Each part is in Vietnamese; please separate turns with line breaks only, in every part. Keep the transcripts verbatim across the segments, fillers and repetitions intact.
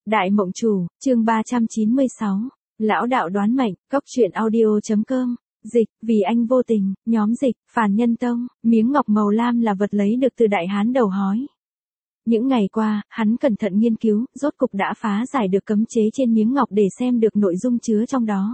Đại Mộng Chủ, chương ba trăm chín mươi sáu. Lão đạo đoán mệnh, cốc truyện audio.com. Dịch, vì anh vô tình, nhóm dịch, Phàn Nhân Tông, miếng ngọc màu lam là vật lấy được từ Đại Hán đầu hói. Những ngày qua, hắn cẩn thận nghiên cứu, rốt cục đã phá giải được cấm chế trên miếng ngọc để xem được nội dung chứa trong đó.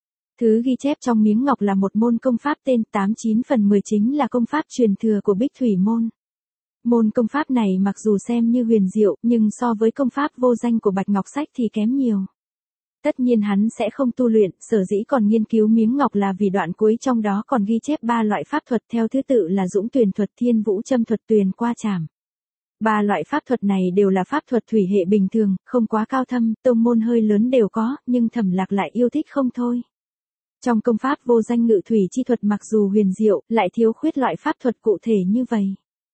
Thứ ghi chép trong miếng ngọc là một môn công pháp tên tám chín phần mười, chính là công pháp truyền thừa của Bích Thủy Môn. Môn công pháp này mặc dù xem như huyền diệu, nhưng so với công pháp vô danh của Bạch Ngọc Sách thì kém nhiều. Tất nhiên hắn sẽ không tu luyện, sở dĩ còn nghiên cứu miếng ngọc là vì đoạn cuối trong đó còn ghi chép ba loại pháp thuật theo thứ tự là Dũng Tuyền thuật, Thiên Vũ Châm thuật, Tuyền Qua Trảm. Ba loại pháp thuật này đều là pháp thuật thủy hệ bình thường, không quá cao thâm, tông môn hơi lớn đều có, nhưng Thẩm Lạc lại yêu thích không thôi. Trong công pháp vô danh ngự thủy chi thuật mặc dù huyền diệu, lại thiếu khuyết loại pháp thuật cụ thể như vậy.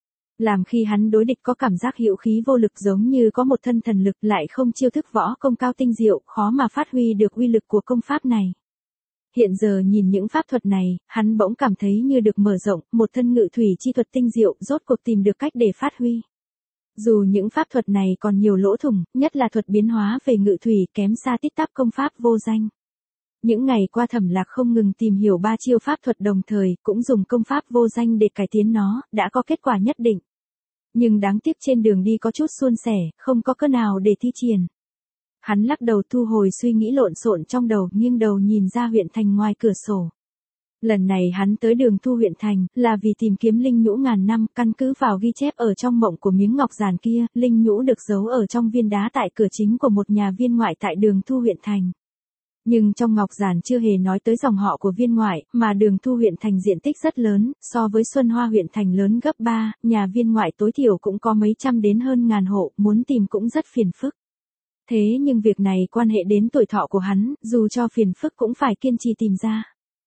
Làm khi hắn đối địch có cảm giác hữu khí vô lực, giống như có một thân thần lực, lại không chiêu thức võ công cao tinh diệu, khó mà phát huy được uy lực của công pháp này. Hiện giờ nhìn những pháp thuật này, hắn bỗng cảm thấy như được mở rộng, một thân ngự thủy chi thuật tinh diệu, rốt cuộc tìm được cách để phát huy. Dù những pháp thuật này còn nhiều lỗ thủng, nhất là thuật biến hóa về ngự thủy kém xa tít tắp công pháp vô danh. Những ngày qua Thẩm Lạc không ngừng tìm hiểu ba chiêu pháp thuật đồng thời, cũng dùng công pháp vô danh để cải tiến nó, đã có kết quả nhất định. Nhưng đáng tiếc trên đường đi có chút suôn sẻ, không có cơ nào để thi triển. Hắn lắc đầu thu hồi suy nghĩ lộn xộn trong đầu, nghiêng đầu nhìn ra huyện thành ngoài cửa sổ. Lần này hắn tới Đường Thu huyện thành, là vì tìm kiếm linh nhũ ngàn năm, căn cứ vào ghi chép ở trong mộng của miếng ngọc giản kia, linh nhũ được giấu ở trong viên đá tại cửa chính của một nhà viên ngoại tại Đường Thu huyện thành. Nhưng trong ngọc giản chưa hề nói tới dòng họ của viên ngoại, mà Đường Thu huyện thành diện tích rất lớn, so với Xuân Hoa huyện thành lớn gấp ba, nhà viên ngoại tối thiểu cũng có mấy trăm đến hơn ngàn hộ, muốn tìm cũng rất phiền phức. Thế nhưng việc này quan hệ đến tuổi thọ của hắn, dù cho phiền phức cũng phải kiên trì tìm ra.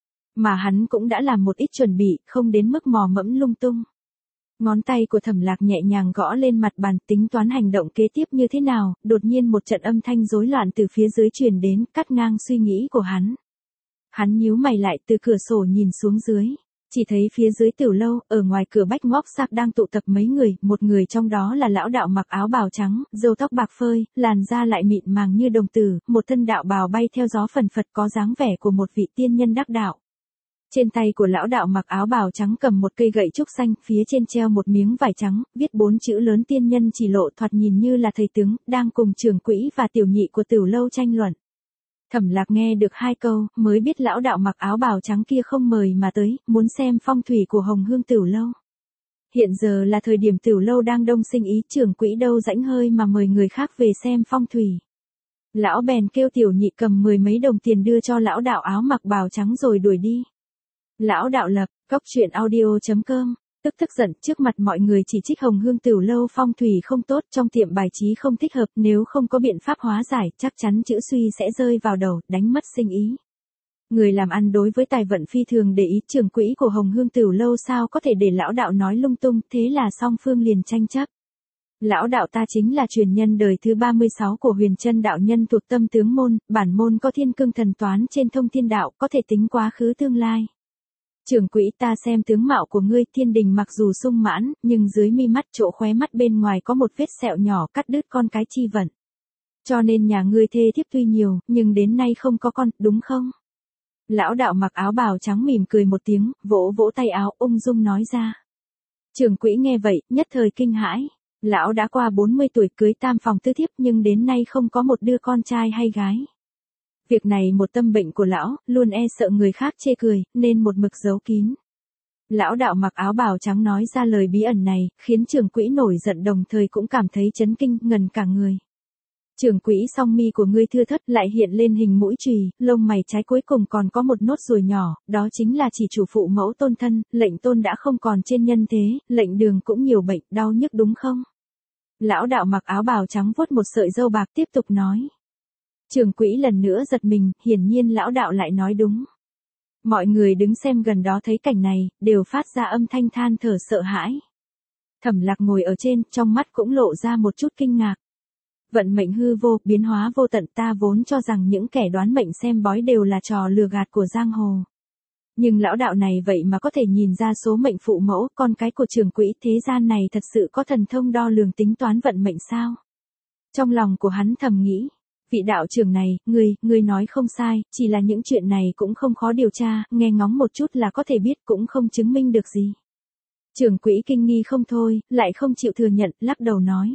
Mà hắn cũng đã làm một ít chuẩn bị, không đến mức mò mẫm lung tung. Ngón tay của Thẩm Lạc nhẹ nhàng gõ lên mặt bàn, tính toán hành động kế tiếp như thế nào, đột nhiên một trận âm thanh rối loạn từ phía dưới truyền đến, cắt ngang suy nghĩ của hắn. Hắn nhíu mày lại, từ cửa sổ nhìn xuống dưới, chỉ thấy phía dưới tiểu lâu, ở ngoài cửa bách ngóc sạc đang tụ tập mấy người, một người trong đó là lão đạo mặc áo bào trắng, râu tóc bạc phơi, làn da lại mịn màng như đồng tử, một thân đạo bào bay theo gió phần phật, có dáng vẻ của một vị tiên nhân đắc đạo. Trên tay của lão đạo mặc áo bào trắng cầm một cây gậy trúc xanh, phía trên treo một miếng vải trắng, viết bốn chữ lớn tiên nhân chỉ lộ, thoạt nhìn như là thầy tướng, đang cùng trưởng quỹ và tiểu nhị của tiểu lâu tranh luận. Thẩm Lạc nghe được hai câu, mới biết lão đạo mặc áo bào trắng kia không mời mà tới, muốn xem phong thủy của Hồng Hương tiểu lâu. Hiện giờ là thời điểm tiểu lâu đang đông sinh ý, trưởng quỹ đâu rãnh hơi mà mời người khác về xem phong thủy. Lão bèn kêu tiểu nhị cầm mười mấy đồng tiền đưa cho lão đạo áo mặc bào trắng rồi đuổi đi. Lão đạo Lập, cốc truyện audio.com, tức tức giận trước mặt mọi người chỉ trích Hồng Hương tiểu lâu phong thủy không tốt, trong tiệm bài trí không thích hợp, nếu không có biện pháp hóa giải, chắc chắn chữ suy sẽ rơi vào đầu, đánh mất sinh ý. Người làm ăn đối với tài vận phi thường để ý, trưởng quỹ của Hồng Hương tiểu lâu sao có thể để lão đạo nói lung tung, thế là song phương liền tranh chấp. Lão đạo ta chính là truyền nhân đời thứ ba mươi sáu của Huyền Chân đạo nhân thuộc Tâm Tướng môn, bản môn có thiên cương thần toán trên thông thiên đạo, có thể tính quá khứ tương lai. Trưởng quỹ, ta xem tướng mạo của ngươi, thiên đình mặc dù sung mãn, nhưng dưới mi mắt chỗ khóe mắt bên ngoài có một vết sẹo nhỏ cắt đứt con cái chi vận. Cho nên nhà ngươi thê thiếp tuy nhiều, nhưng đến nay không có con, đúng không? Lão đạo mặc áo bào trắng mỉm cười một tiếng, vỗ vỗ tay áo, ung dung nói ra. Trưởng quỹ nghe vậy, nhất thời kinh hãi. Lão đã qua bốn mươi tuổi, cưới tam phòng tứ thiếp, nhưng đến nay không có một đứa con trai hay gái. Việc này một tâm bệnh của lão, luôn e sợ người khác chê cười, nên một mực giấu kín. Lão đạo mặc áo bào trắng nói ra lời bí ẩn này, khiến trưởng quỹ nổi giận, đồng thời cũng cảm thấy chấn kinh, ngần cả người. Trưởng quỹ, song mi của ngươi thưa thớt, lại hiện lên hình mũi chùy, lông mày trái cuối cùng còn có một nốt ruồi nhỏ, đó chính là chỉ chủ phụ mẫu tôn thân, lệnh tôn đã không còn trên nhân thế, lệnh đường cũng nhiều bệnh, đau nhức đúng không? Lão đạo mặc áo bào trắng vuốt một sợi râu bạc tiếp tục nói. Trưởng quỹ lần nữa giật mình, hiển nhiên lão đạo lại nói đúng. Mọi người đứng xem gần đó thấy cảnh này, đều phát ra âm thanh than thở sợ hãi. Thẩm Lạc ngồi ở trên, trong mắt cũng lộ ra một chút kinh ngạc. Vận mệnh hư vô, biến hóa vô tận, ta vốn cho rằng những kẻ đoán mệnh xem bói đều là trò lừa gạt của giang hồ. Nhưng lão đạo này vậy mà có thể nhìn ra số mệnh phụ mẫu, con cái của trưởng quỹ, thế gian này thật sự có thần thông đo lường tính toán vận mệnh sao? Trong lòng của hắn thầm nghĩ, vị đạo trưởng này, người, người nói không sai, chỉ là những chuyện này cũng không khó điều tra, nghe ngóng một chút là có thể biết, cũng không chứng minh được gì. Trưởng quỹ kinh nghi không thôi, lại không chịu thừa nhận, lắc đầu nói.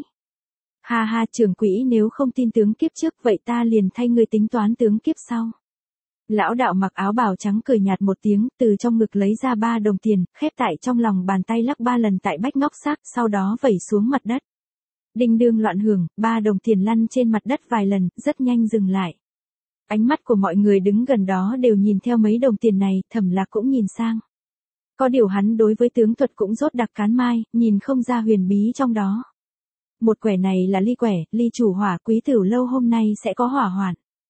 Ha ha, trưởng quỹ nếu không tin tướng kiếp trước vậy ta liền thay người tính toán tướng kiếp sau. Lão đạo mặc áo bào trắng cười nhạt một tiếng, từ trong ngực lấy ra ba đồng tiền, khép tại trong lòng bàn tay lắc ba lần tại bách ngóc xác, sau đó vẩy xuống mặt đất. Đinh đương loạn hưởng, ba đồng tiền lăn trên mặt đất vài lần, rất nhanh dừng lại. Ánh mắt của mọi người đứng gần đó đều nhìn theo mấy đồng tiền này, Thẩm Lạc cũng nhìn sang. Có điều hắn đối với tướng thuật cũng rốt đặc cán mai, nhìn không ra huyền bí trong đó. Một quẻ này là ly quẻ, ly chủ hỏa, quý tửu lâu hôm nay sẽ có hỏa hoạn.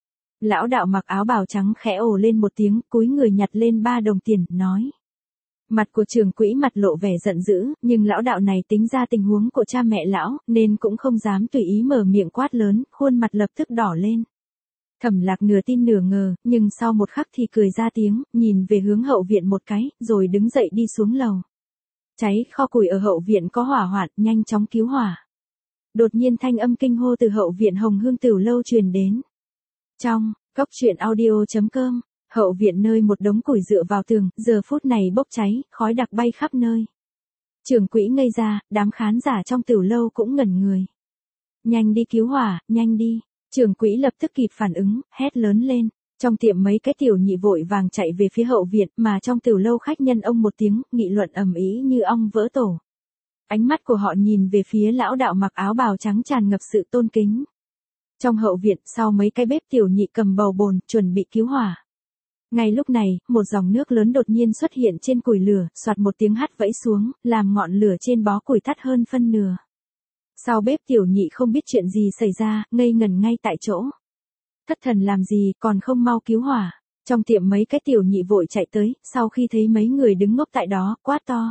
Lão đạo mặc áo bào trắng khẽ ồ lên một tiếng, cúi người nhặt lên ba đồng tiền, nói. Mặt của trưởng quỹ mặt lộ vẻ giận dữ, nhưng lão đạo này tính ra tình huống của cha mẹ lão, nên cũng không dám tùy ý mở miệng quát lớn, khuôn mặt lập tức đỏ lên. Thẩm Lạc nửa tin nửa ngờ, nhưng sau một khắc thì cười ra tiếng, nhìn về hướng hậu viện một cái, rồi đứng dậy đi xuống lầu. Cháy kho củi ở hậu viện có hỏa hoạn, nhanh chóng cứu hỏa. Đột nhiên thanh âm kinh hô từ hậu viện Hồng Hương Tửu lâu truyền đến. Trong, góc truyện audio chấm com, hậu viện nơi một đống củi dựa vào tường, giờ phút này bốc cháy, khói đặc bay khắp nơi. Trưởng quỹ ngây ra, đám khán giả trong Tửu lâu cũng ngẩn người. Nhanh đi cứu hỏa, nhanh đi. Trưởng quỹ lập tức kịp phản ứng, hét lớn lên. Trong tiệm mấy cái tiểu nhị vội vàng chạy về phía hậu viện, mà trong Tửu lâu khách nhân ông một tiếng, nghị luận ầm ĩ như ong vỡ tổ. Ánh mắt của họ nhìn về phía lão đạo mặc áo bào trắng tràn ngập sự tôn kính. Trong hậu viện, sau mấy cái bếp tiểu nhị cầm bầu bồn, chuẩn bị cứu hỏa. Ngay lúc này, một dòng nước lớn đột nhiên xuất hiện trên củi lửa, soạt một tiếng hắt vẫy xuống, làm ngọn lửa trên bó củi tắt hơn phân nửa. Sau bếp tiểu nhị không biết chuyện gì xảy ra, ngây ngẩn ngay tại chỗ. Thất thần làm gì, còn không mau cứu hỏa. Trong tiệm mấy cái tiểu nhị vội chạy tới, sau khi thấy mấy người đứng ngốc tại đó, quát to.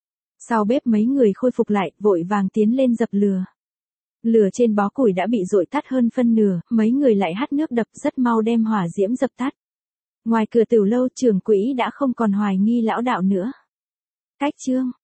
Sau bếp mấy người khôi phục lại, vội vàng tiến lên dập lửa. Lửa trên bó củi đã bị dội tắt hơn phân nửa, mấy người lại hắt nước đập rất mau đem hỏa diễm dập tắt. Ngoài cửa Tửu lâu trưởng quỹ đã không còn hoài nghi lão đạo nữa. Cách chương